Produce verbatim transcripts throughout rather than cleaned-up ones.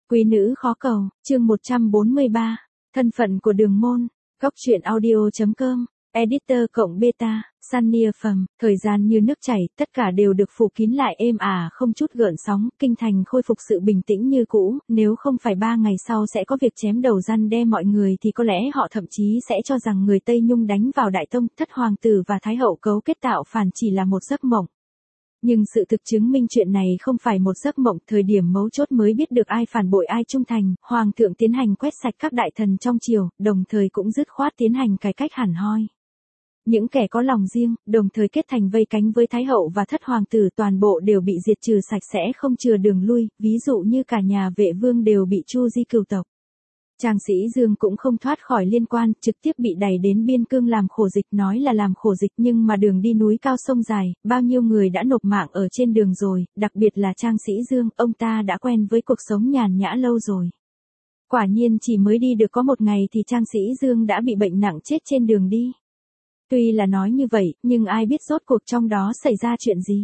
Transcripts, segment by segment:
Quý nữ khó cầu, chương một trăm bốn mươi ba, thân phận của đường môn, góc truyện audio.com, editor cộng beta, Sunny Phẩm, thời gian như nước chảy, tất cả đều được phủ kín lại êm ả không chút gợn sóng, kinh thành khôi phục sự bình tĩnh như cũ, nếu không phải ba ngày sau sẽ có việc chém đầu răn đe mọi người thì có lẽ họ thậm chí sẽ cho rằng người Tây Nhung đánh vào Đại Tông, thất hoàng tử và thái hậu cấu kết tạo phản chỉ là một giấc mộng. Nhưng sự thực chứng minh chuyện này không phải một giấc mộng, thời điểm mấu chốt mới biết được ai phản bội ai trung thành, hoàng thượng tiến hành quét sạch các đại thần trong triều, đồng thời cũng dứt khoát tiến hành cải cách hẳn hoi. Những kẻ có lòng riêng, đồng thời kết thành vây cánh với thái hậu và thất hoàng tử toàn bộ đều bị diệt trừ sạch sẽ không chừa đường lui, ví dụ như cả nhà Vệ Vương đều bị chu di cửu tộc. Trang Sĩ Dương cũng không thoát khỏi liên quan, trực tiếp bị đẩy đến biên cương làm khổ dịch, nói là làm khổ dịch nhưng mà đường đi núi cao sông dài, bao nhiêu người đã nộp mạng ở trên đường rồi, đặc biệt là Trang Sĩ Dương, ông ta đã quen với cuộc sống nhàn nhã lâu rồi. Quả nhiên chỉ mới đi được có một ngày thì Trang Sĩ Dương đã bị bệnh nặng chết trên đường đi. Tuy là nói như vậy, nhưng ai biết rốt cuộc trong đó xảy ra chuyện gì.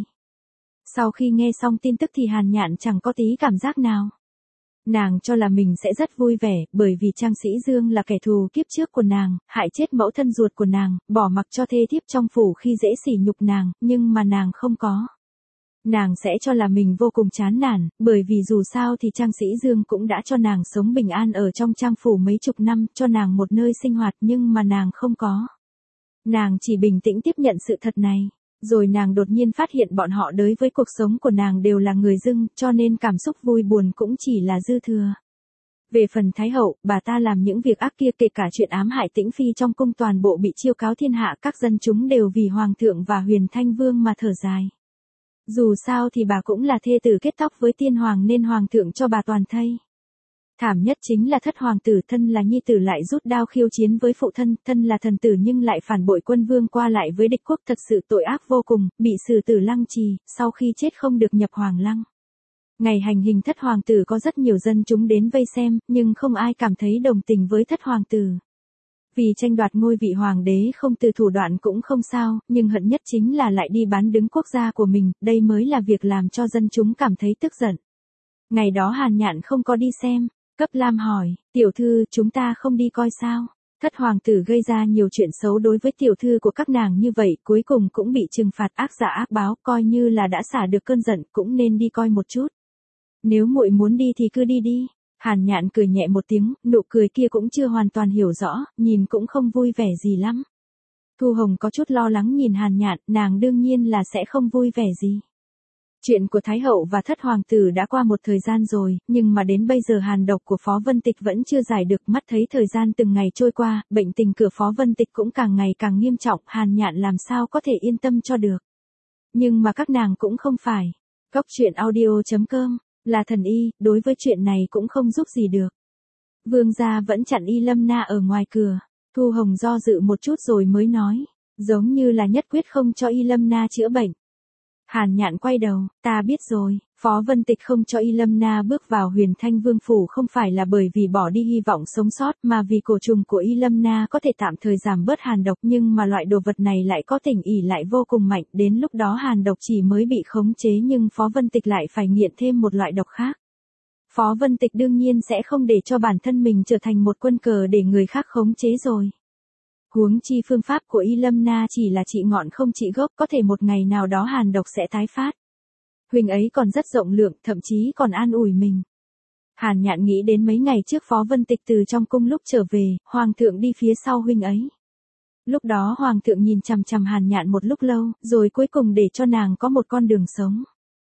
Sau khi nghe xong tin tức thì Hàn Nhạn chẳng có tí cảm giác nào. Nàng cho là mình sẽ rất vui vẻ, bởi vì Trang Sĩ Dương là kẻ thù kiếp trước của nàng, hại chết mẫu thân ruột của nàng, bỏ mặc cho thê thiếp trong phủ khi dễ sỉ nhục nàng, nhưng mà nàng không có. Nàng sẽ cho là mình vô cùng chán nản, bởi vì dù sao thì Trang Sĩ Dương cũng đã cho nàng sống bình an ở trong trang phủ mấy chục năm, cho nàng một nơi sinh hoạt nhưng mà nàng không có. Nàng chỉ bình tĩnh tiếp nhận sự thật này. Rồi nàng đột nhiên phát hiện bọn họ đối với cuộc sống của nàng đều là người dưng, cho nên cảm xúc vui buồn cũng chỉ là dư thừa. Về phần Thái hậu, bà ta làm những việc ác kia, kể cả chuyện ám hại Tĩnh Phi trong cung toàn bộ bị chiêu cáo thiên hạ, các dân chúng đều vì Hoàng thượng và Huyền Thanh Vương mà thở dài. Dù sao thì bà cũng là thê tử kết tóc với tiên hoàng nên Hoàng thượng cho bà toàn thây. Thảm nhất chính là thất hoàng tử, thân là nhi tử lại rút đao khiêu chiến với phụ thân, thân là thần tử nhưng lại phản bội quân vương qua lại với địch quốc, thật sự tội ác vô cùng, bị xử tử lăng trì, sau khi chết không được nhập hoàng lăng. Ngày hành hình thất hoàng tử có rất nhiều dân chúng đến vây xem, nhưng không ai cảm thấy đồng tình với thất hoàng tử. Vì tranh đoạt ngôi vị hoàng đế không từ thủ đoạn cũng không sao, nhưng hận nhất chính là lại đi bán đứng quốc gia của mình, đây mới là việc làm cho dân chúng cảm thấy tức giận. Ngày đó Hàn Nhạn không có đi xem. Cấp Lam hỏi, tiểu thư, chúng ta không đi coi sao? Thất hoàng tử gây ra nhiều chuyện xấu đối với tiểu thư của các nàng như vậy, cuối cùng cũng bị trừng phạt ác giả ác báo, coi như là đã xả được cơn giận, cũng nên đi coi một chút. Nếu muội muốn đi thì cứ đi đi. Hàn Nhạn cười nhẹ một tiếng, nụ cười kia cũng chưa hoàn toàn hiểu rõ, nhìn cũng không vui vẻ gì lắm. Thu Hồng có chút lo lắng nhìn Hàn Nhạn, nàng đương nhiên là sẽ không vui vẻ gì. Chuyện của Thái hậu và thất hoàng tử đã qua một thời gian rồi, nhưng mà đến bây giờ hàn độc của Phó Vân Tịch vẫn chưa giải được, mắt thấy thời gian từng ngày trôi qua, bệnh tình của Phó Vân Tịch cũng càng ngày càng nghiêm trọng, Hàn Nhạn làm sao có thể yên tâm cho được. Nhưng mà các nàng cũng không phải. Góc truyện audio.com, là thần y, đối với chuyện này cũng không giúp gì được. Vương gia vẫn chặn Y Lâm Na ở ngoài cửa, Thu Hồng do dự một chút rồi mới nói, giống như là nhất quyết không cho Y Lâm Na chữa bệnh. Hàn Nhạn quay đầu, ta biết rồi, Phó Vân Tịch không cho Y Lâm Na bước vào Huyền Thanh Vương phủ không phải là bởi vì bỏ đi hy vọng sống sót mà vì cổ trùng của Y Lâm Na có thể tạm thời giảm bớt hàn độc, nhưng mà loại đồ vật này lại có tình ỷ lại vô cùng mạnh, đến lúc đó hàn độc chỉ mới bị khống chế nhưng Phó Vân Tịch lại phải nghiện thêm một loại độc khác. Phó Vân Tịch đương nhiên sẽ không để cho bản thân mình trở thành một quân cờ để người khác khống chế rồi. Huống chi phương pháp của Y Lâm Na chỉ là trị ngọn không trị gốc, có thể một ngày nào đó hàn độc sẽ tái phát. Huynh ấy còn rất rộng lượng, thậm chí còn an ủi mình. Hàn Nhạn nghĩ đến mấy ngày trước Phó Vân Tịch từ trong cung lúc trở về, Hoàng thượng đi phía sau huynh ấy. Lúc đó Hoàng thượng nhìn chằm chằm Hàn Nhạn một lúc lâu, rồi cuối cùng để cho nàng có một con đường sống.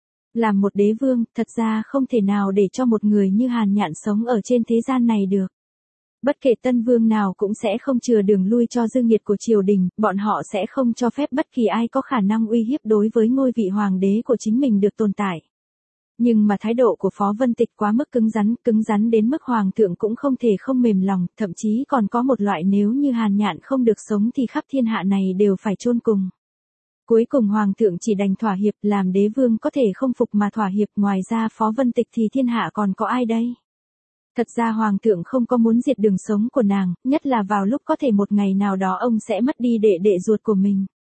Làm một đế vương, thật ra không thể nào để cho một người như Hàn Nhạn sống ở trên thế gian này được. Bất kể tân vương nào cũng sẽ không chừa đường lui cho dư nghiệt của triều đình, bọn họ sẽ không cho phép bất kỳ ai có khả năng uy hiếp đối với ngôi vị hoàng đế của chính mình được tồn tại. Nhưng mà thái độ của Phó Vân Tịch quá mức cứng rắn, cứng rắn đến mức hoàng thượng cũng không thể không mềm lòng, thậm chí còn có một loại nếu như Hàn Nhạn không được sống thì khắp thiên hạ này đều phải chôn cùng. Cuối cùng hoàng thượng chỉ đành thỏa hiệp, làm đế vương có thể không phục mà thỏa hiệp, ngoài ra Phó Vân Tịch thì thiên hạ còn có ai đây? Thật ra hoàng thượng không có muốn diệt đường sống của nàng, nhất là vào lúc có thể một ngày nào đó ông sẽ mất đi đệ đệ ruột của mình.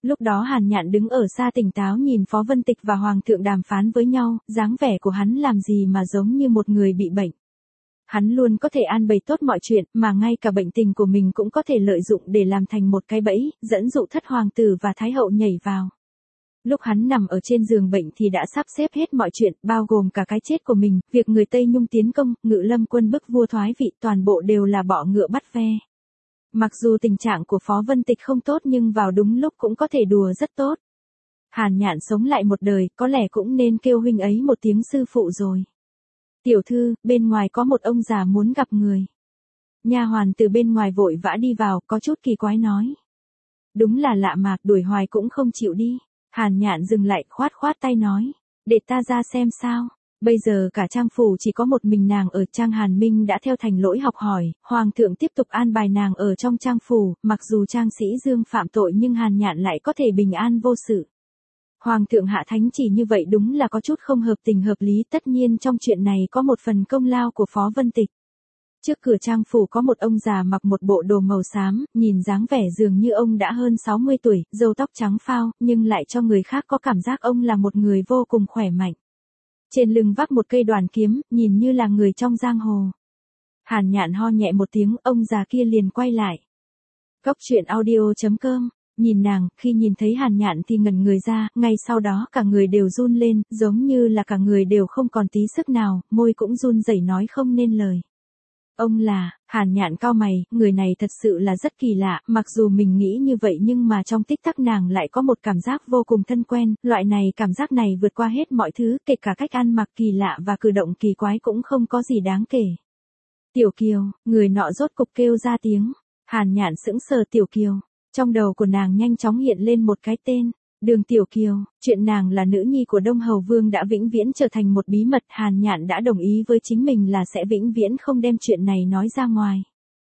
Lúc đó Hàn Nhạn đứng ở xa tỉnh táo nhìn Phó Vân Tịch và Hoàng thượng đàm phán với nhau, dáng vẻ của hắn làm gì mà giống như một người bị bệnh. Hắn luôn có thể an bày tốt mọi chuyện, mà ngay cả bệnh tình của mình cũng có thể lợi dụng để làm thành một cái bẫy, dẫn dụ thất hoàng tử và thái hậu nhảy vào. Lúc hắn nằm ở trên giường bệnh thì đã sắp xếp hết mọi chuyện, bao gồm cả cái chết của mình, việc người Tây Nhung tiến công, Ngự Lâm quân bức vua thoái vị, toàn bộ đều là bọ ngựa bắt ve. Mặc dù tình trạng của Phó Vân Tịch không tốt nhưng vào đúng lúc cũng có thể đùa rất tốt. Hàn Nhạn sống lại một đời, có lẽ cũng nên kêu huynh ấy một tiếng sư phụ rồi. Tiểu thư, bên ngoài có một ông già muốn gặp người. Nha hoàn từ bên ngoài vội vã đi vào, có chút kỳ quái nói. Đúng là lạ mạc, đuổi hoài cũng không chịu đi. Hàn Nhạn dừng lại, khoát khoát tay nói. Để ta ra xem sao. Bây giờ cả Trang phủ chỉ có một mình nàng ở. Trang Hàn Minh đã theo thành lỗi học hỏi, Hoàng thượng tiếp tục an bài nàng ở trong Trang phủ, mặc dù Trang Sĩ Dương phạm tội nhưng Hàn Nhạn lại có thể bình an vô sự. Hoàng thượng hạ thánh chỉ như vậy đúng là có chút không hợp tình hợp lý, tất nhiên trong chuyện này có một phần công lao của Phó Vân Tịch. Trước cửa Trang phủ có một ông già mặc một bộ đồ màu xám, nhìn dáng vẻ dường như ông đã hơn sáu mươi tuổi, râu tóc trắng phao, nhưng lại cho người khác có cảm giác ông là một người vô cùng khỏe mạnh. Trên lưng vác một cây đoàn kiếm, nhìn như là người trong giang hồ. Hàn Nhạn ho nhẹ một tiếng, ông già kia liền quay lại. Góc truyện audio chấm com. Nhìn nàng, khi nhìn thấy Hàn Nhạn thì ngẩn người ra, ngay sau đó cả người đều run lên, giống như là cả người đều không còn tí sức nào, môi cũng run rẩy nói không nên lời. Ông là, Hàn Nhạn cau mày, người này thật sự là rất kỳ lạ, mặc dù mình nghĩ như vậy nhưng mà trong tích tắc nàng lại có một cảm giác vô cùng thân quen, loại này cảm giác này vượt qua hết mọi thứ, kể cả cách ăn mặc kỳ lạ và cử động kỳ quái cũng không có gì đáng kể. Tiểu Kiều, người nọ rốt cục kêu ra tiếng. Hàn Nhạn sững sờ. Tiểu Kiều. Trong đầu của nàng nhanh chóng hiện lên một cái tên, Đường Tiểu Kiều. Chuyện nàng là nữ nhi của Đông Hầu Vương đã vĩnh viễn trở thành một bí mật. Hàn Nhạn đã đồng ý với chính mình là sẽ vĩnh viễn không đem chuyện này nói ra ngoài.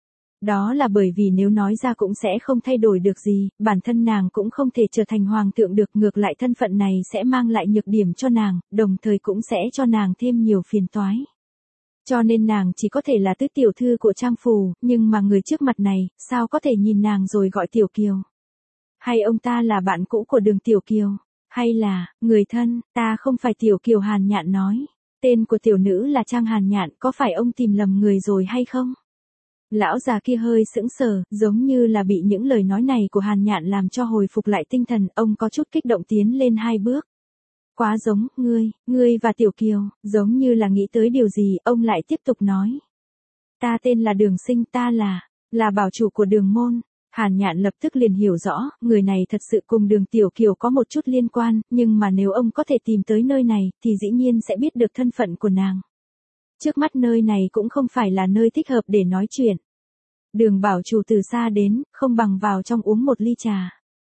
Đó là bởi vì nếu nói ra cũng sẽ không thay đổi được gì, bản thân nàng cũng không thể trở thành hoàng thượng được, ngược lại thân phận này sẽ mang lại nhược điểm cho nàng, đồng thời cũng sẽ cho nàng thêm nhiều phiền toái. Cho nên nàng chỉ có thể là tứ tiểu thư của Trang phủ, nhưng mà người trước mặt này, sao có thể nhìn nàng rồi gọi Tiểu Kiều? Hay ông ta là bạn cũ của Đường Tiểu Kiều? Hay là, người thân, ta không phải Tiểu Kiều? Hàn Nhạn nói. Tên của tiểu nữ là Trang Hàn Nhạn, có phải ông tìm lầm người rồi hay không? Lão già kia hơi sững sờ, giống như là bị những lời nói này của Hàn Nhạn làm cho hồi phục lại tinh thần, ông có chút kích động tiến lên hai bước. Quá giống, ngươi, ngươi và Tiểu Kiều, giống như là nghĩ tới điều gì, ông lại tiếp tục nói. Ta tên là Đường Sinh, ta là, là bảo chủ của Đường môn. Hàn Nhạn lập tức liền hiểu rõ, người này thật sự cùng Đường Tiểu Kiều có một chút liên quan, nhưng mà nếu ông có thể tìm tới nơi này, thì dĩ nhiên sẽ biết được thân phận của nàng. Trước mắt nơi này cũng không phải là nơi thích hợp để nói chuyện. Đường bảo chủ từ xa đến, không bằng vào trong uống một ly trà.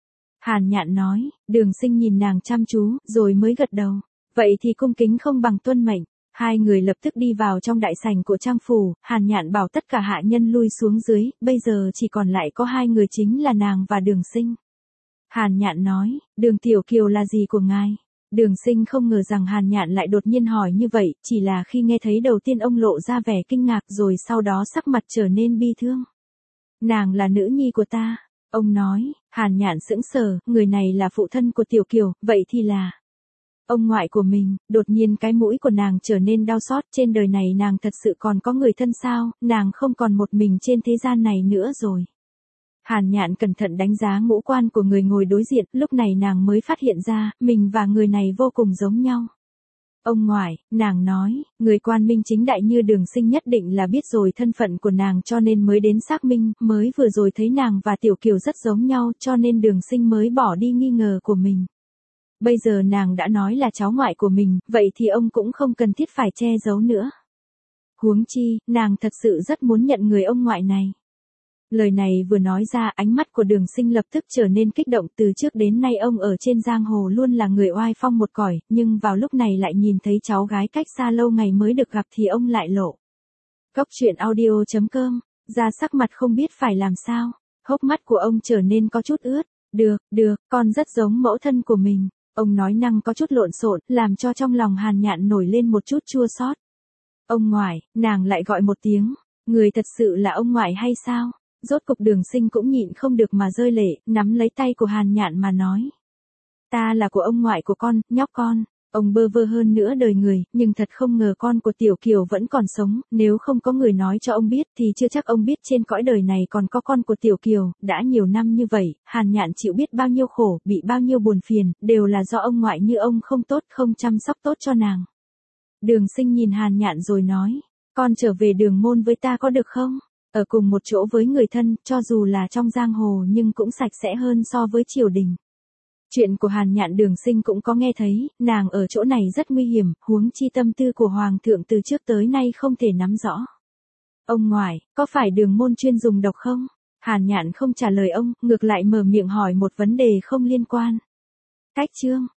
Hàn Nhạn nói. Đường Sinh nhìn nàng chăm chú, rồi mới gật đầu. Vậy thì cung kính không bằng tuân mệnh. Hai người lập tức đi vào trong đại sảnh của Trang phủ, Hàn Nhạn bảo tất cả hạ nhân lui xuống dưới, bây giờ chỉ còn lại có hai người chính là nàng và Đường Sinh. Hàn Nhạn nói, Đường Tiểu Kiều là gì của ngài? Đường Sinh không ngờ rằng Hàn Nhạn lại đột nhiên hỏi như vậy, chỉ là khi nghe thấy đầu tiên ông lộ ra vẻ kinh ngạc rồi sau đó sắc mặt trở nên bi thương. Nàng là nữ nhi của ta. Ông nói. Hàn Nhạn sững sờ, người này là phụ thân của Tiểu Kiều, vậy thì là ông ngoại của mình. Đột nhiên cái mũi của nàng trở nên đau xót, trên đời này nàng thật sự còn có người thân sao, nàng không còn một mình trên thế gian này nữa rồi. Hàn Nhạn cẩn thận đánh giá ngũ quan của người ngồi đối diện, lúc này nàng mới phát hiện ra, mình và người này vô cùng giống nhau. Ông ngoại, nàng nói, người quan minh chính đại như Đường Sinh nhất định là biết rồi thân phận của nàng cho nên mới đến xác minh, mới vừa rồi thấy nàng và Tiểu Kiều rất giống nhau cho nên Đường Sinh mới bỏ đi nghi ngờ của mình. Bây giờ nàng đã nói là cháu ngoại của mình, vậy thì ông cũng không cần thiết phải che giấu nữa. Huống chi, nàng thật sự rất muốn nhận người ông ngoại này. Lời này vừa nói ra, ánh mắt của Đường Sinh lập tức trở nên kích động, từ trước đến nay ông ở trên giang hồ luôn là người oai phong một cõi, nhưng vào lúc này lại nhìn thấy cháu gái cách xa lâu ngày mới được gặp thì ông lại lộ. Góc truyện audio chấm com, ra sắc mặt không biết phải làm sao, hốc mắt của ông trở nên có chút ướt. Được, được, con rất giống mẫu thân của mình. Ông nói năng có chút lộn xộn, làm cho trong lòng Hàn Nhạn nổi lên một chút chua xót. Ông ngoại, nàng lại gọi một tiếng, người thật sự là ông ngoại hay sao? Rốt cục Đường Sinh cũng nhịn không được mà rơi lệ, nắm lấy tay của Hàn Nhạn mà nói. Ta là của ông ngoại của con, nhóc con. Ông bơ vơ hơn nữa đời người, nhưng thật không ngờ con của Tiểu Kiều vẫn còn sống, nếu không có người nói cho ông biết thì chưa chắc ông biết trên cõi đời này còn có con của Tiểu Kiều, đã nhiều năm như vậy, Hàn Nhạn chịu biết bao nhiêu khổ, bị bao nhiêu buồn phiền, đều là do ông ngoại như ông không tốt, không chăm sóc tốt cho nàng. Đường Sinh nhìn Hàn Nhạn rồi nói, con trở về Đường Môn với ta có được không? Ở cùng một chỗ với người thân, cho dù là trong giang hồ nhưng cũng sạch sẽ hơn so với triều đình. Chuyện của Hàn Nhạn Đường Sinh cũng có nghe thấy, nàng ở chỗ này rất nguy hiểm, huống chi tâm tư của Hoàng thượng từ trước tới nay không thể nắm rõ. Ông ngoại, có phải Đường Môn chuyên dùng độc không? Hàn Nhạn không trả lời ông, ngược lại mở miệng hỏi một vấn đề không liên quan. Cách chương